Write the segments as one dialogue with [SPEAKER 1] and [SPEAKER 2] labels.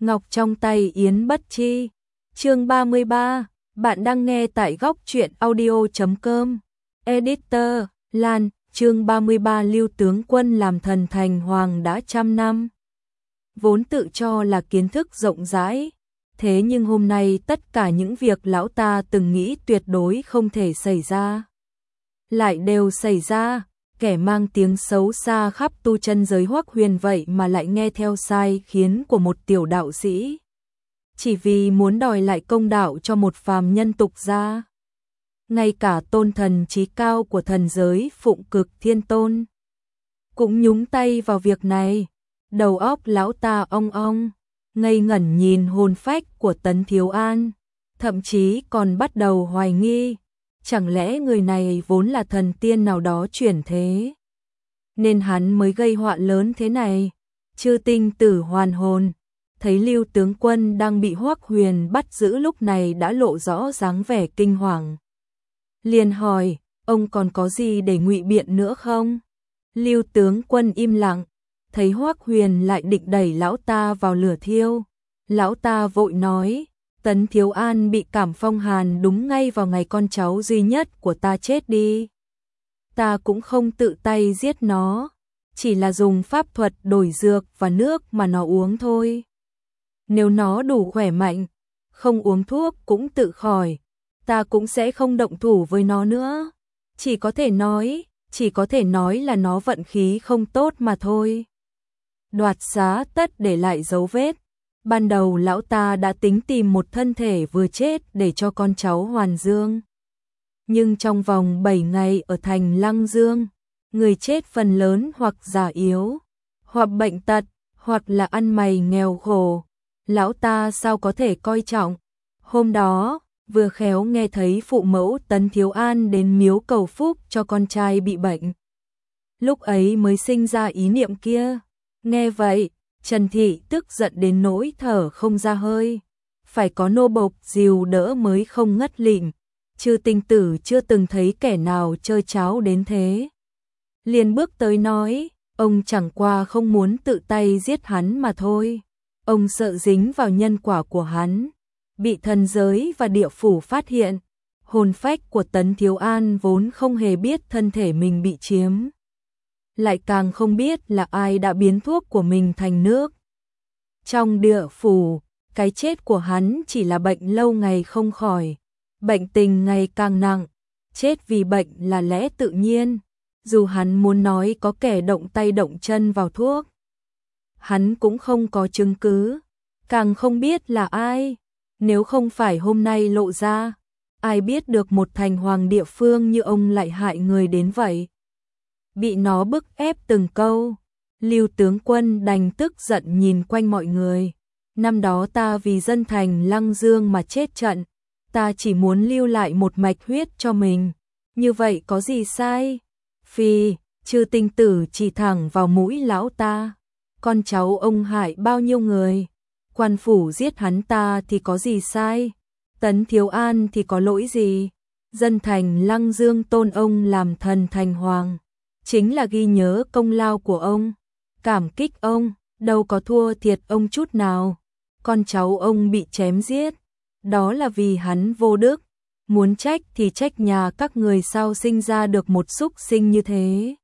[SPEAKER 1] ngọc trong tay Yến Bất Chi. Chương 33, bạn đang nghe tại góc truyện audio.com. Editor, Lan, chương 33 Lưu tướng quân làm thần thành hoàng đã 100 năm. Vốn tự cho là kiến thức rộng rãi, thế nhưng hôm nay tất cả những việc lão ta từng nghĩ tuyệt đối không thể xảy ra, lại đều xảy ra. Kẻ mang tiếng xấu xa khắp tu chân giới Hoắc Huyền vậy mà lại nghe theo sai khiến của một tiểu đạo sĩ, chỉ vì muốn đòi lại công đạo cho một phàm nhân tục gia. Ngay cả tôn thần chí cao của thần giới Phụng Cực Thiên Tôn cũng nhúng tay vào việc này. Đầu óc lão ta ong ong, ngây ngẩn nhìn hồn phách của Tấn Thiếu An, thậm chí còn bắt đầu hoài nghi, chẳng lẽ người này vốn là thần tiên nào đó chuyển thế, nên hắn mới gây họa lớn thế này. Chư tinh tử hoàn hồn, thấy Lưu tướng quân đang bị Hoắc Huyền bắt giữ lúc này đã lộ rõ dáng vẻ kinh hoàng. Liền hỏi, ông còn có gì để ngụy biện nữa không? Lưu tướng quân im lặng, thấy Hoắc Huyền lại định đẩy lão ta vào lửa thiêu. Lão ta vội nói, Tấn Thiếu An bị cảm phong hàn đúng ngay vào ngày con cháu duy nhất của ta chết đi. Ta cũng không tự tay giết nó, chỉ là dùng pháp thuật đổi dược và nước mà nó uống thôi. Nếu nó đủ khỏe mạnh, không uống thuốc cũng tự khỏi, ta cũng sẽ không động thủ với nó nữa. Chỉ có thể nói là nó vận khí không tốt mà thôi. Đoạt xá tất để lại dấu vết. Ban đầu lão ta đã tính tìm một thân thể vừa chết để cho con cháu hoàn dương. Nhưng trong vòng 7 ngày ở thành Lăng Dương, người chết phần lớn hoặc già yếu, hoặc bệnh tật, hoặc là ăn mày nghèo khổ. Lão ta sao có thể coi trọng. Hôm đó, vừa khéo nghe thấy phụ mẫu Tấn Thiếu An đến miếu cầu phúc cho con trai bị bệnh. Lúc ấy mới sinh ra ý niệm kia. Nghe vậy, Trần Thị tức giận đến nỗi thở không ra hơi, phải có nô bộc dìu đỡ mới không ngất lịm. Chư tinh tử chưa từng thấy kẻ nào chơi cháo đến thế. Liền bước tới nói, ông chẳng qua không muốn tự tay giết hắn mà thôi. Ông sợ dính vào nhân quả của hắn, bị thần giới và địa phủ phát hiện. Hồn phách của Tấn Thiếu An vốn không hề biết thân thể mình bị chiếm, lại càng không biết là ai đã biến thuốc của mình thành nước. Trong địa phủ, cái chết của hắn chỉ là bệnh lâu ngày không khỏi, bệnh tình ngày càng nặng. Chết vì bệnh là lẽ tự nhiên, dù hắn muốn nói có kẻ động tay động chân vào thuốc, hắn cũng không có chứng cứ, càng không biết là ai. Nếu không phải hôm nay lộ ra, ai biết được một thành hoàng địa phương như ông lại hại người đến vậy. Bị nó bức ép từng câu, Lưu tướng quân đành tức giận nhìn quanh mọi người. Năm đó ta vì dân thành Lăng Dương mà chết trận, ta chỉ muốn lưu lại một mạch huyết cho mình, như vậy có gì sai? Phi, chư tinh tử chỉ thẳng vào mũi lão ta. Con cháu ông hại bao nhiêu người, quan phủ giết hắn ta thì có gì sai? Tấn Thiếu An thì có lỗi gì? Dân thành Lăng Dương tôn ông làm thần thành hoàng, chính là ghi nhớ công lao của ông, cảm kích ông, đâu có thua thiệt ông chút nào. Con cháu ông bị chém giết, đó là vì hắn vô đức, muốn trách thì trách nhà các người sao sinh ra được một súc sinh như thế.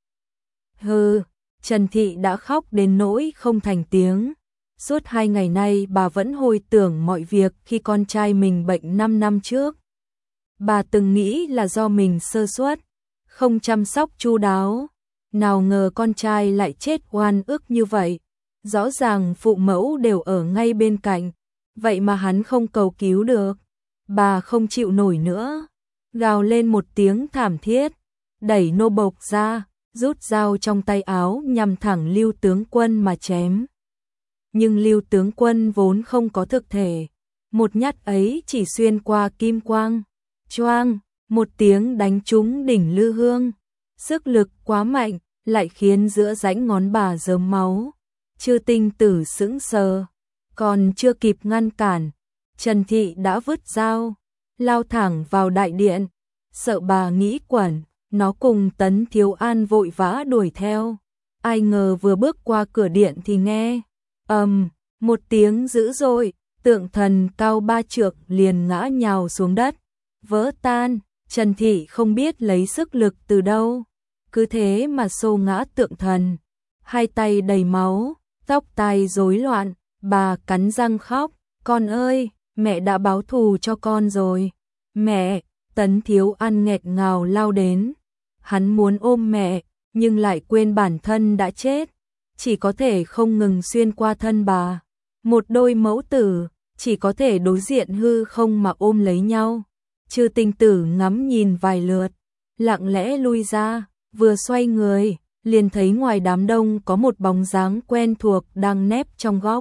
[SPEAKER 1] Hừ, Trần Thị đã khóc đến nỗi không thành tiếng. Suốt 2 ngày nay bà vẫn hồi tưởng mọi việc khi con trai mình bệnh 5 năm trước. Bà từng nghĩ là do mình sơ suất, không chăm sóc chu đáo. Nào ngờ con trai lại chết oan ức như vậy. Rõ ràng phụ mẫu đều ở ngay bên cạnh, vậy mà hắn không cầu cứu được. Bà không chịu nổi nữa, gào lên một tiếng thảm thiết, đẩy nô bộc ra, rút dao trong tay áo nhằm thẳng Lưu tướng quân mà chém. Nhưng Lưu tướng quân vốn không có thực thể, một nhát ấy chỉ xuyên qua kim quang, choang, một tiếng đánh trúng đỉnh lư hương. Sức lực quá mạnh, lại khiến giữa rãnh ngón bà rớm máu. Chư tinh tử sững sờ, còn chưa kịp ngăn cản, Trần Thị đã vứt dao, lao thẳng vào đại điện. Sợ bà nghĩ quẩn, nó cùng Tấn Thiếu An vội vã đuổi theo. Ai ngờ vừa bước qua cửa điện thì nghe Một tiếng dữ dội, tượng thần cao 3 trượng liền ngã nhào xuống đất, vỡ tan. Trần Thị không biết lấy sức lực từ đâu, cứ thế mà xô ngã tượng thần, hai tay đầy máu, tóc tai rối loạn, bà cắn răng khóc, con ơi, mẹ đã báo thù cho con rồi. Mẹ, Tấn Thiếu An nghẹt ngào lao đến, hắn muốn ôm mẹ, nhưng lại quên bản thân đã chết, chỉ có thể không ngừng xuyên qua thân bà. Một đôi mẫu tử, chỉ có thể đối diện hư không mà ôm lấy nhau. Chư Tinh Tử ngắm nhìn vài lượt, lặng lẽ lui ra, vừa xoay người, liền thấy ngoài đám đông có một bóng dáng quen thuộc đang nép trong góc.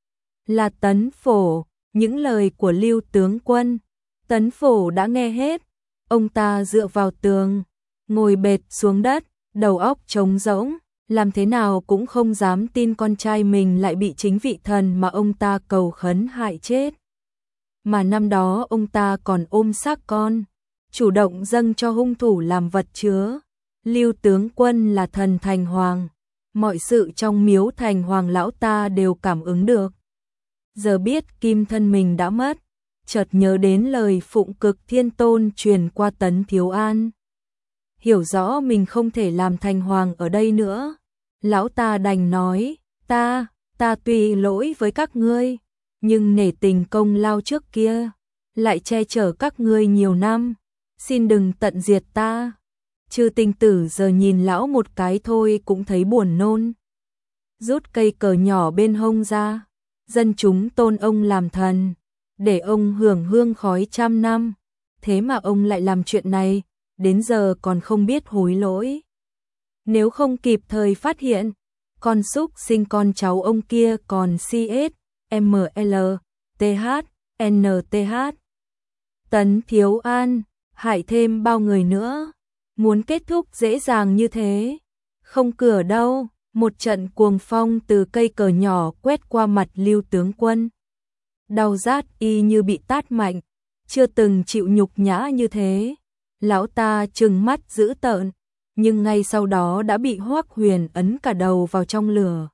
[SPEAKER 1] Là Tấn Phổ, những lời của Lưu tướng quân. Tấn Phổ đã nghe hết, ông ta dựa vào tường, ngồi bệt xuống đất, đầu óc trống rỗng, làm thế nào cũng không dám tin con trai mình lại bị chính vị thần mà ông ta cầu khấn hại chết. Mà năm đó ông ta còn ôm xác con, chủ động dâng cho hung thủ làm vật chứa. Lưu tướng quân là thần thành hoàng, mọi sự trong miếu thành hoàng lão ta đều cảm ứng được. Giờ biết kim thân mình đã mất, chợt nhớ đến lời Phụng Cực Thiên Tôn truyền qua Tấn Thiếu An. Hiểu rõ mình không thể làm thành hoàng ở đây nữa, lão ta đành nói, ta tùy lỗi với các ngươi, nhưng nể tình công lao trước kia, lại che chở các ngươi nhiều năm, xin đừng tận diệt ta. Chư Tinh Tử giờ nhìn lão một cái thôi cũng thấy buồn nôn. Rút cây cờ nhỏ bên hông ra, dân chúng tôn ông làm thần, để ông hưởng hương khói 100 năm, thế mà ông lại làm chuyện này, đến giờ còn không biết hối lỗi. Nếu không kịp thời phát hiện, con súc sinh con cháu ông kia còn CS, ML, TH, NTH. Tấn Thiếu An, hại thêm bao người nữa, muốn kết thúc dễ dàng như thế. Không cửa đâu, một trận cuồng phong từ cây cờ nhỏ quét qua mặt Lưu tướng quân. Đau rát y như bị tát mạnh, chưa từng chịu nhục nhã như thế. Lão ta trừng mắt dữ tợn, nhưng ngay sau đó đã bị Hoắc Huyền ấn cả đầu vào trong lửa.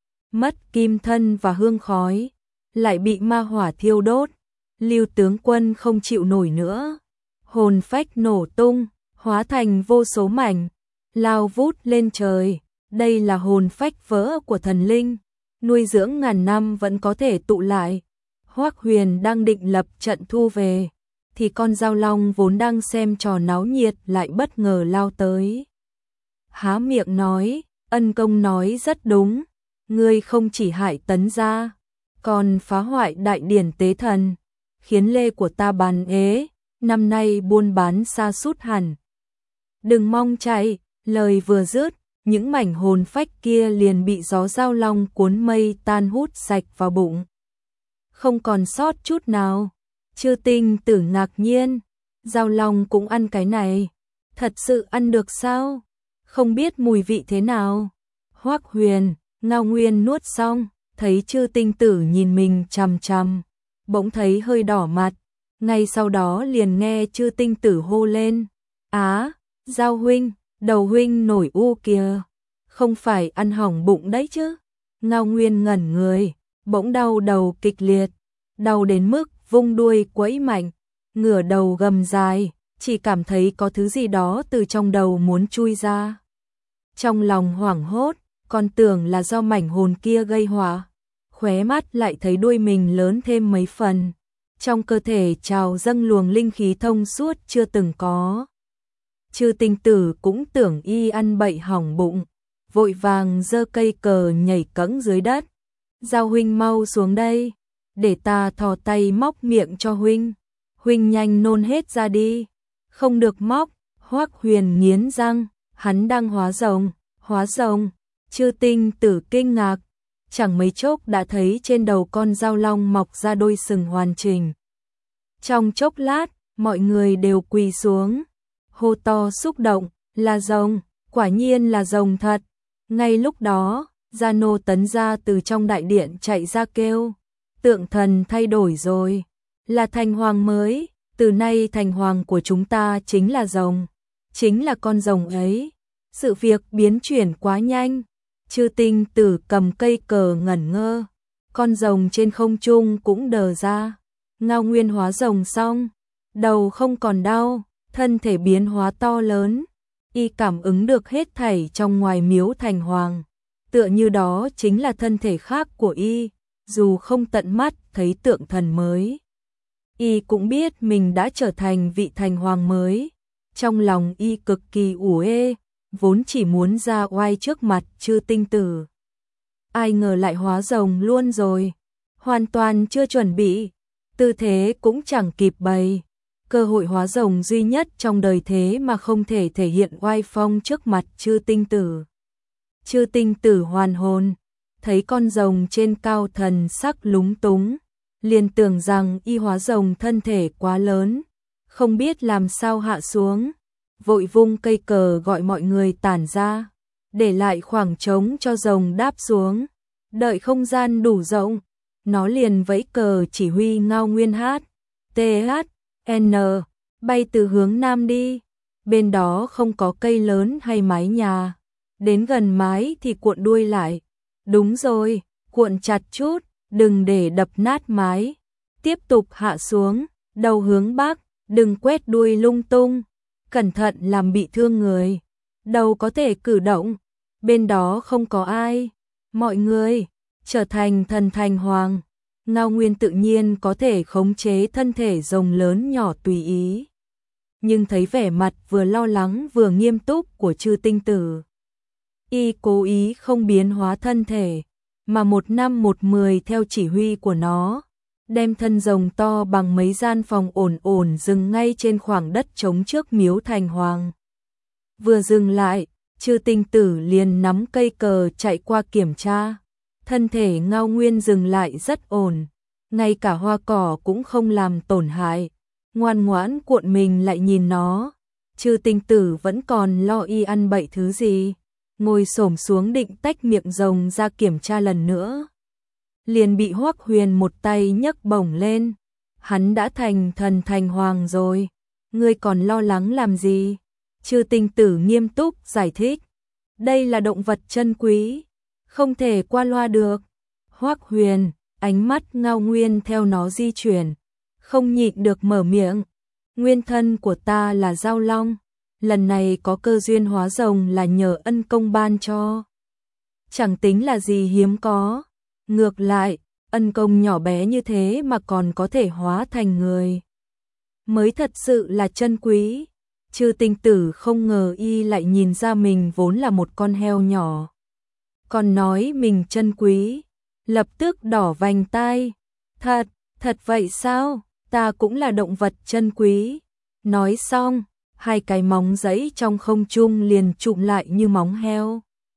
[SPEAKER 1] Mất kim thân và hương khói, lại bị ma hỏa thiêu đốt. Lưu tướng quân không chịu nổi nữa, hồn phách nổ tung, hóa thành vô số mảnh, lao vút lên trời. Đây là hồn phách vỡ của thần linh, nuôi dưỡng ngàn năm vẫn có thể tụ lại. Hoắc Huyền đang định lập trận thu về, thì con dao long vốn đang xem trò náo nhiệt lại bất ngờ lao tới. Há miệng nói, Ân Công nói rất đúng, ngươi không chỉ hại Tấn gia, còn phá hoại đại điển tế thần, khiến lê của ta bán ế, năm nay buôn bán sa sút hẳn. Đừng mong chạy, lời vừa dứt, những mảnh hồn phách kia liền bị gió dao long cuốn mây tan hút sạch vào bụng. Không còn sót chút nào. Chư Tinh Tử ngạc nhiên, dao long cũng ăn cái này, thật sự ăn được sao? Không biết mùi vị thế nào. Hoắc Huyền, Ngao Nguyên nuốt xong, thấy Chư Tinh Tử nhìn mình chằm chằm, bỗng thấy hơi đỏ mặt, ngay sau đó liền nghe Chư Tinh Tử hô lên, á, Giao huynh, đầu huynh nổi u kìa, không phải ăn hỏng bụng đấy chứ. Ngao Nguyên ngẩn người, bỗng đau đầu kịch liệt, đau đến mức vung đuôi quẫy mạnh, ngửa đầu gầm dài, chỉ cảm thấy có thứ gì đó từ trong đầu muốn chui ra. Trong lòng hoảng hốt, còn tưởng là do mảnh hồn kia gây họa, khóe mắt lại thấy đuôi mình lớn thêm mấy phần, trong cơ thể trào dâng luồng linh khí thông suốt chưa từng có. Chư Tinh Tử cũng tưởng y ăn bậy hỏng bụng, vội vàng giơ cây cờ nhảy cẫng dưới đất. Giao huynh mau xuống đây, để ta thò tay móc miệng cho huynh. Huynh nhanh nôn hết ra đi. Không được móc. Hoắc Huyền nghiến răng, hắn đang hóa rồng. Hóa rồng. Chư Tinh Tử kinh ngạc, chẳng mấy chốc đã thấy trên đầu con dao long mọc ra đôi sừng hoàn chỉnh. Trong chốc lát, mọi người đều quỳ xuống, hô to xúc động, là rồng, quả nhiên là rồng thật. Ngay lúc đó, Gia Nô Tấn gia từ trong đại điện chạy ra kêu, tượng thần thay đổi rồi, là thành hoàng mới, từ nay thành hoàng của chúng ta chính là rồng, chính là con rồng ấy. Sự việc biến chuyển quá nhanh, Chư Tinh Tử cầm cây cờ ngẩn ngơ, con rồng trên không trung cũng đờ ra. Ngao Nguyên hóa rồng xong, đầu không còn đau, thân thể biến hóa to lớn, y cảm ứng được hết thảy trong ngoài miếu thành hoàng, tựa như đó chính là thân thể khác của y, dù không tận mắt thấy tượng thần mới. Y cũng biết mình đã trở thành vị thành hoàng mới, trong lòng y cực kỳ uể, vốn chỉ muốn ra oai trước mặt Chư Tinh Tử. Ai ngờ lại hóa rồng luôn rồi, hoàn toàn chưa chuẩn bị, tư thế cũng chẳng kịp bày. Cơ hội hóa rồng duy nhất trong đời thế mà không thể thể hiện oai phong trước mặt Chư Tinh Tử. Chư Tinh Tử hoàn hồn, thấy con rồng trên cao thần sắc lúng túng, liền tưởng rằng y hóa rồng thân thể quá lớn, không biết làm sao hạ xuống, vội vung cây cờ gọi mọi người tản ra, để lại khoảng trống cho rồng đáp xuống. Đợi không gian đủ rộng, nó liền vẫy cờ chỉ huy Ngao Nguyên hát, THN, bay từ hướng nam đi, bên đó không có cây lớn hay mái nhà, đến gần mái thì cuộn đuôi lại. Đúng rồi, cuộn chặt chút, đừng để đập nát mái. Tiếp tục hạ xuống, đầu hướng bắc, đừng quét đuôi lung tung, cẩn thận làm bị thương người. Đầu có thể cử động, bên đó không có ai. Mọi người trở thành thần thành hoàng. Ngao Nguyên tự nhiên có thể khống chế thân thể rồng lớn nhỏ tùy ý. Nhưng thấy vẻ mặt vừa lo lắng vừa nghiêm túc của Chư Tinh Tử, y cố ý không biến hóa thân thể, mà 1:10 theo chỉ huy của nó, đem thân rồng to bằng mấy gian phòng ổn dừng ngay trên khoảng đất trống trước miếu thành hoàng. Vừa dừng lại, Chư Tinh Tử liền nắm cây cờ chạy qua kiểm tra. Thân thể Ngao Nguyên dừng lại rất ổn, ngay cả hoa cỏ cũng không làm tổn hại, ngoan ngoãn cuộn mình lại nhìn nó. Chư Tinh Tử vẫn còn lo y ăn bậy thứ gì, ngồi xổm xuống định tách miệng rồng ra kiểm tra lần nữa, liền bị Hoắc Huyền một tay nhấc bổng lên. Hắn đã thành thần thành hoàng rồi, ngươi còn lo lắng làm gì? Chư Tinh Tử nghiêm túc giải thích, đây là động vật chân quý, không thể qua loa được. Hoắc Huyền, ánh mắt Ngao Nguyên theo nó di chuyển, không nhịn được mở miệng, nguyên thân của ta là Giao Long, lần này có cơ duyên hóa rồng là nhờ ân công ban cho. Chẳng tính là gì hiếm có, ngược lại, ân công nhỏ bé như thế mà còn có thể hóa thành người, mới thật sự là chân quý. Chư Tinh Tử không ngờ y lại nhìn ra mình vốn là một con heo nhỏ, còn nói mình chân quý, lập tức đỏ vành tai. Thật vậy sao? Ta cũng là động vật chân quý. Nói xong, hai cái móng giẫy trong không trung liền chụm lại như móng heo.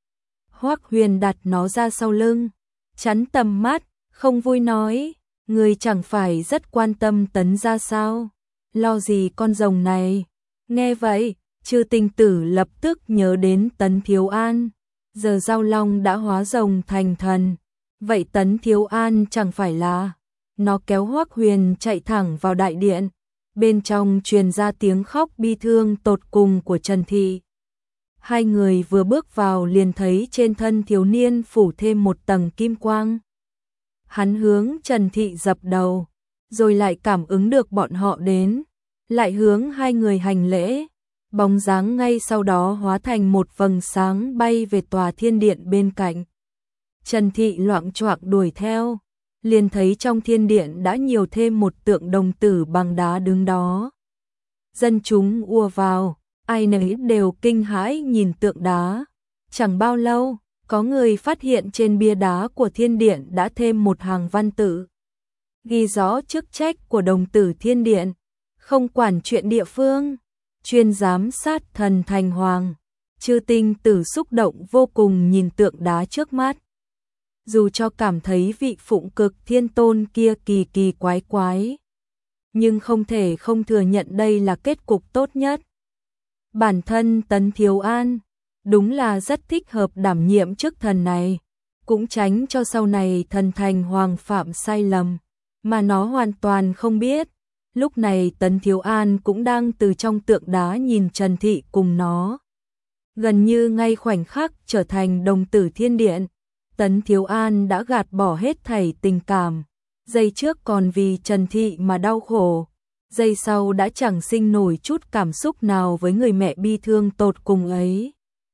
[SPEAKER 1] Hoắc Huyền đặt nó ra sau lưng, chắn tầm mắt, không vui nói, người chẳng phải rất quan tâm Tấn gia sao? Lo gì con rồng này? Nghe vậy, Chư Tinh Tử lập tức nhớ đến Tấn Thiếu An. Giờ Giao Long đã hóa rồng thành thần, vậy Tấn Thiếu An chẳng phải là... Nó kéo Hoắc Huyền chạy thẳng vào đại điện, bên trong truyền ra tiếng khóc bi thương tột cùng của Trần Thị. Hai người vừa bước vào liền thấy trên thân thiếu niên phủ thêm một tầng kim quang. Hắn hướng Trần Thị dập đầu, rồi lại cảm ứng được bọn họ đến, lại hướng hai người hành lễ. Bóng dáng ngay sau đó hóa thành một vầng sáng bay về tòa thiên điện bên cạnh. Trần Thị loạng choạng đuổi theo, liền thấy trong thiên điện đã nhiều thêm một tượng đồng tử bằng đá đứng đó. Dân chúng ùa vào, ai nấy đều kinh hãi nhìn tượng đá. Chẳng bao lâu, có người phát hiện trên bia đá của thiên điện đã thêm một hàng văn tự, ghi rõ chức trách của đồng tử thiên điện: không quản chuyện địa phương, chuyên giám sát thần thành hoàng. Chư Tinh Tử xúc động vô cùng nhìn tượng đá trước mắt. Dù cho cảm thấy vị phụng cực thiên tôn kia kỳ quái, nhưng không thể không thừa nhận đây là kết cục tốt nhất. Bản thân Tấn Thiếu An đúng là rất thích hợp đảm nhiệm chức thần này, cũng tránh cho sau này thần thành hoàng phạm sai lầm mà nó hoàn toàn không biết. Lúc này Tấn Thiếu An cũng đang từ trong tượng đá nhìn Trần Thị cùng nó, gần như ngay khoảnh khắc trở thành đồng tử thiên điện. Tấn Thiếu An đã gạt bỏ hết thảy tình cảm, giây trước còn vì Trần Thị mà đau khổ, giây sau đã chẳng sinh nổi chút cảm xúc nào với người mẹ bi thương tột cùng ấy.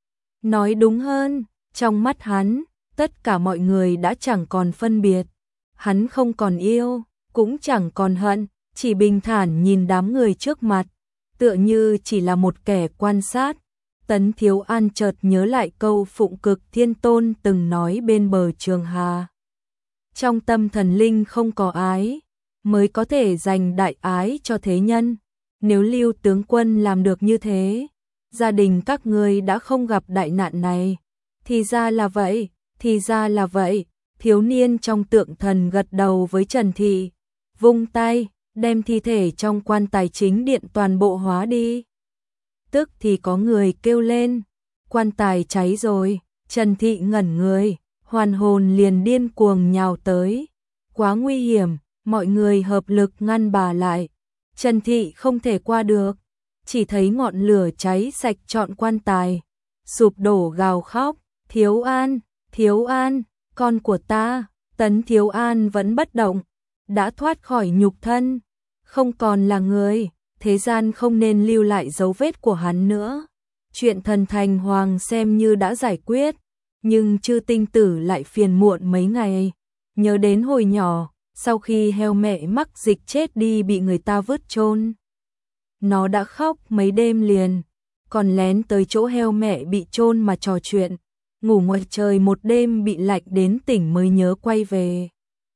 [SPEAKER 1] Nói đúng hơn, trong mắt hắn, tất cả mọi người đã chẳng còn phân biệt, hắn không còn yêu, cũng chẳng còn hận, chỉ bình thản nhìn đám người trước mặt, tựa như chỉ là một kẻ quan sát. Tấn Thiếu An chợt nhớ lại câu Phụng Cực Thiên Tôn từng nói bên bờ Trường Hà. Trong tâm thần linh không có ái, mới có thể dành đại ái cho thế nhân. Nếu Lưu tướng quân làm được như thế, gia đình các ngươi đã không gặp đại nạn này. Thì ra là vậy, thì ra là vậy. Thiếu niên trong tượng thần gật đầu với Trần Thị, vung tay, đem thi thể trong quan tài chính điện toàn bộ hóa đi. Tức thì có người kêu lên, quan tài cháy rồi. Trần Thị ngẩn người, hoàn hồn liền điên cuồng nhào tới. Quá nguy hiểm, mọi người hợp lực ngăn bà lại. Trần Thị không thể qua được, chỉ thấy ngọn lửa cháy sạch trọn quan tài, sụp đổ gào khóc, Thiếu An, Thiếu An, con của ta. Tấn Thiếu An vẫn bất động, đã thoát khỏi nhục thân, không còn là người, thế gian không nên lưu lại dấu vết của hắn nữa. Chuyện Thần Thành Hoàng xem như đã giải quyết, nhưng Chư Tinh Tử lại phiền muộn mấy ngày, nhớ đến hồi nhỏ, sau khi heo mẹ mắc dịch chết đi bị người ta vứt chôn. Nó đã khóc mấy đêm liền, còn lén tới chỗ heo mẹ bị chôn mà trò chuyện, ngủ ngoài trời một đêm bị lạnh đến tỉnh mới nhớ quay về.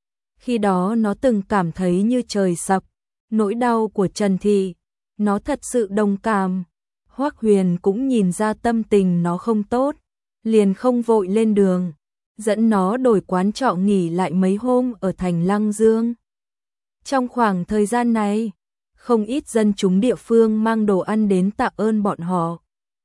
[SPEAKER 1] Khi đó nó từng cảm thấy như trời sập, nỗi đau của Trần Thị, nó thật sự đồng cảm. Hoắc Huyền cũng nhìn ra tâm tình nó không tốt, liền không vội lên đường, dẫn nó đổi quán trọ nghỉ lại mấy hôm ở thành Lăng Dương. Trong khoảng thời gian này, không ít dân chúng địa phương mang đồ ăn đến tạ ơn bọn họ.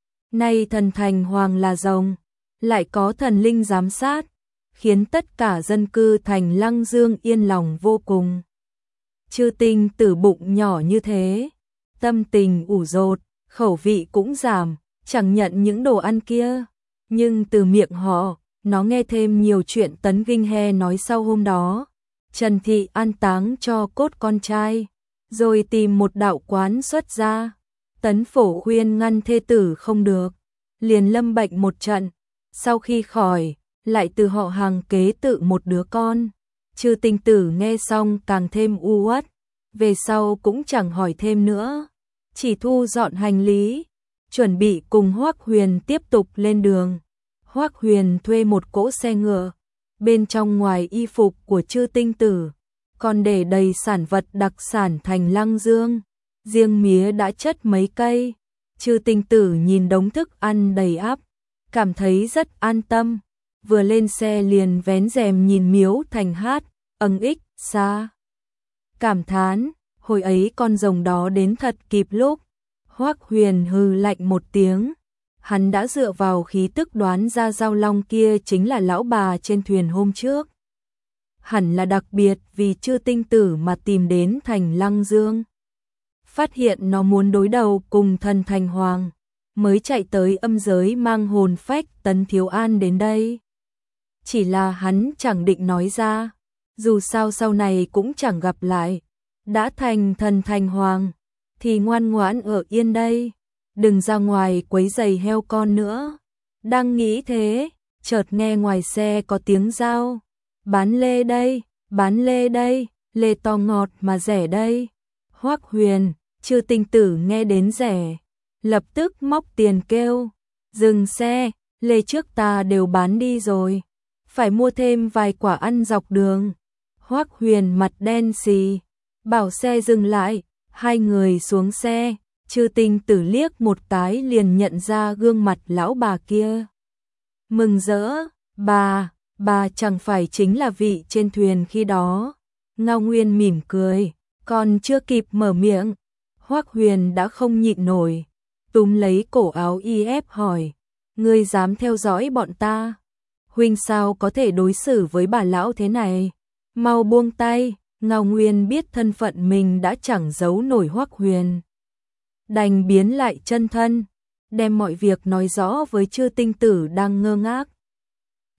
[SPEAKER 1] Nay Thần Thành Hoàng là rồng, lại có thần linh giám sát, khiến tất cả dân cư thành Lăng Dương yên lòng vô cùng. Chư Tinh Tử bụng nhỏ như thế, tâm tình ủ dột, khẩu vị cũng giảm, chẳng nhận những đồ ăn kia. Nhưng từ miệng họ, nó nghe thêm nhiều chuyện Tấn Vinh He nói sau hôm đó. Trần Thị an táng cho cốt con trai, rồi tìm một đạo quán xuất gia. Tấn Phổ khuyên ngăn thê tử không được, liền lâm bệnh một trận. Sau khi khỏi, lại từ họ hàng kế tự một đứa con. Chư Tinh Tử nghe xong càng thêm u uất, về sau cũng chẳng hỏi thêm nữa, chỉ thu dọn hành lý, chuẩn bị cùng Hoắc Huyền tiếp tục lên đường. Hoắc Huyền thuê một cỗ xe ngựa, bên trong ngoài y phục của Chư Tinh Tử, còn để đầy sản vật đặc sản thành Lăng Dương, riêng mía đã chất mấy cây. Chư Tinh Tử nhìn đống thức ăn đầy ắp, cảm thấy rất an tâm, vừa lên xe liền vén rèm nhìn Miếu Thành hát, ích xa. Cảm thán, hồi ấy con rồng đó đến thật kịp lúc. Hoắc Huyền hừ lạnh một tiếng, hắn đã dựa vào khí tức đoán ra Giao Long kia chính là lão bà trên thuyền hôm trước. Hẳn là đặc biệt vì Chư Tinh Tử mà tìm đến thành Lăng Dương. Phát hiện nó muốn đối đầu cùng Thần Thành Hoàng, mới chạy tới âm giới mang hồn phách Tấn Thiếu An đến đây. Chỉ là hắn chẳng định nói ra, dù sao sau này cũng chẳng gặp lại. Đã thành Thần Thành Hoàng, thì ngoan ngoãn ở yên đây, đừng ra ngoài quấy rầy heo con nữa. Đang nghĩ thế, chợt nghe ngoài xe có tiếng rao, bán lê đây, bán lê đây, lê to ngọt mà rẻ đây. Hoắc Huyền, Chư Tinh Tử nghe đến rẻ, lập tức móc tiền kêu, dừng xe, lê trước ta đều bán đi rồi, phải mua thêm vài quả ăn dọc đường. Hoắc Huyền mặt đen xì, bảo xe dừng lại, hai người xuống xe. Chư Tinh Tử liếc một cái liền nhận ra gương mặt lão bà kia. Mừng rỡ, bà chẳng phải chính là vị trên thuyền khi đó. Ngao Nguyên mỉm cười, còn chưa kịp mở miệng, Hoắc Huyền đã không nhịn nổi, túm lấy cổ áo y ép hỏi, ngươi dám theo dõi bọn ta? Huynh sao có thể đối xử với bà lão thế này? Mau buông tay. Ngao Nguyên biết thân phận mình đã chẳng giấu nổi Hoắc Huyền, đành biến lại chân thân, đem mọi việc nói rõ với Chư Tinh Tử đang ngơ ngác.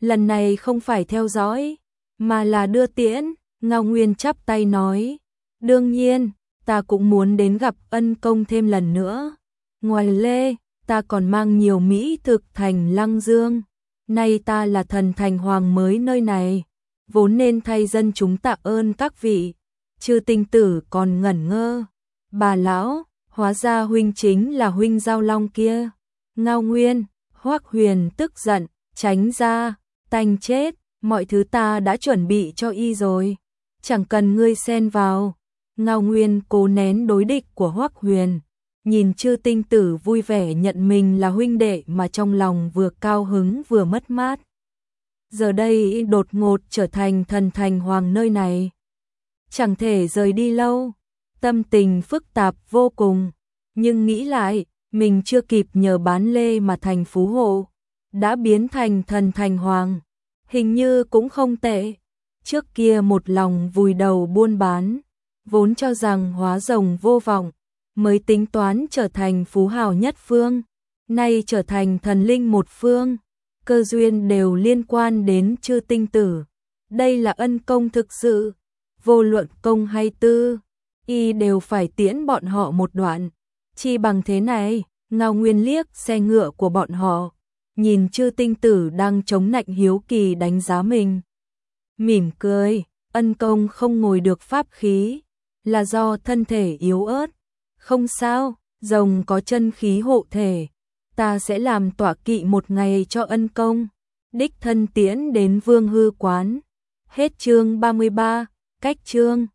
[SPEAKER 1] lần này không phải theo dõi, mà là đưa tiễn. Ngao Nguyên chắp tay nói, đương nhiên, ta cũng muốn đến gặp ân công thêm lần nữa. Ngoài lê, ta còn mang nhiều mỹ thực thành Lăng Dương. Nay ta là thần thành hoàng mới nơi này, vốn nên thay dân chúng tạ ơn các vị. Chư Tinh Tử còn ngẩn ngơ. Bà lão, hóa ra huynh chính là huynh Giao Long kia. Ngao Nguyên, Hoắc Huyền tức giận, tránh ra, tanh chết, mọi thứ ta đã chuẩn bị cho y rồi, chẳng cần ngươi xen vào. Ngao Nguyên cố nén đối địch của Hoắc Huyền, nhìn Chư Tinh Tử vui vẻ nhận mình là huynh đệ mà trong lòng vừa cao hứng vừa mất mát. Giờ đây đột ngột trở thành thần thành hoàng nơi này, chẳng thể rời đi lâu, tâm tình phức tạp vô cùng, nhưng nghĩ lại, mình chưa kịp nhờ bán lê mà thành phú hộ, đã biến thành thần thành hoàng, hình như cũng không tệ. Trước kia một lòng vùi đầu buôn bán, vốn cho rằng hóa rồng vô vọng, mới tính toán trở thành phú hào nhất phương, nay trở thành thần linh một phương, cơ duyên đều liên quan đến Chư Tinh Tử. Đây là ân công thực sự, vô luận công hay tư, y đều phải tiễn bọn họ một đoạn. Chi bằng thế này, Ngao Nguyên liếc xe ngựa của bọn họ, nhìn Chư Tinh Tử đang chống nạnh hiếu kỳ đánh giá mình. Mỉm cười, ân công không ngồi được pháp khí, là do thân thể yếu ớt. Không sao, rồng có chân khí hộ thể, ta sẽ làm tọa kỵ một ngày cho ân công, đích thân tiễn đến Vương Hư quán. Hết chương 33, cách chương.